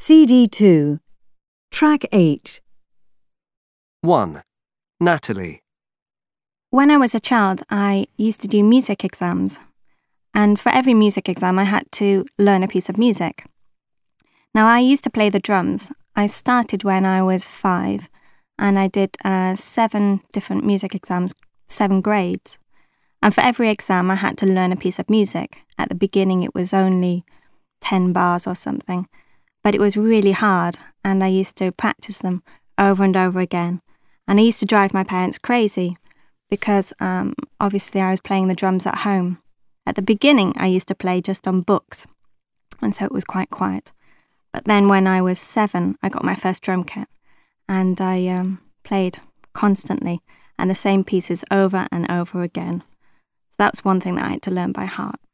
CD2, Track 8. 1. Natalie. When I was a child, I used to do music exams, and for every music exam I had to learn a piece of music. Now, I used to play the drums. I started when I was 5, and I did 7 different music exams, 7 grades. And for every exam, I had to learn a piece of music. At the beginning, it was only 10 bars or something, but it was really hard, and I used to practice them over and over again. And I used to drive my parents crazy because obviously I was playing the drums at home. At the beginning, I used to play just on books, and so it was quite quiet. But then when I was 7, I got my first drum kit, and I played constantly, and the same pieces over and over again. So that's one thing that I had to learn by heart.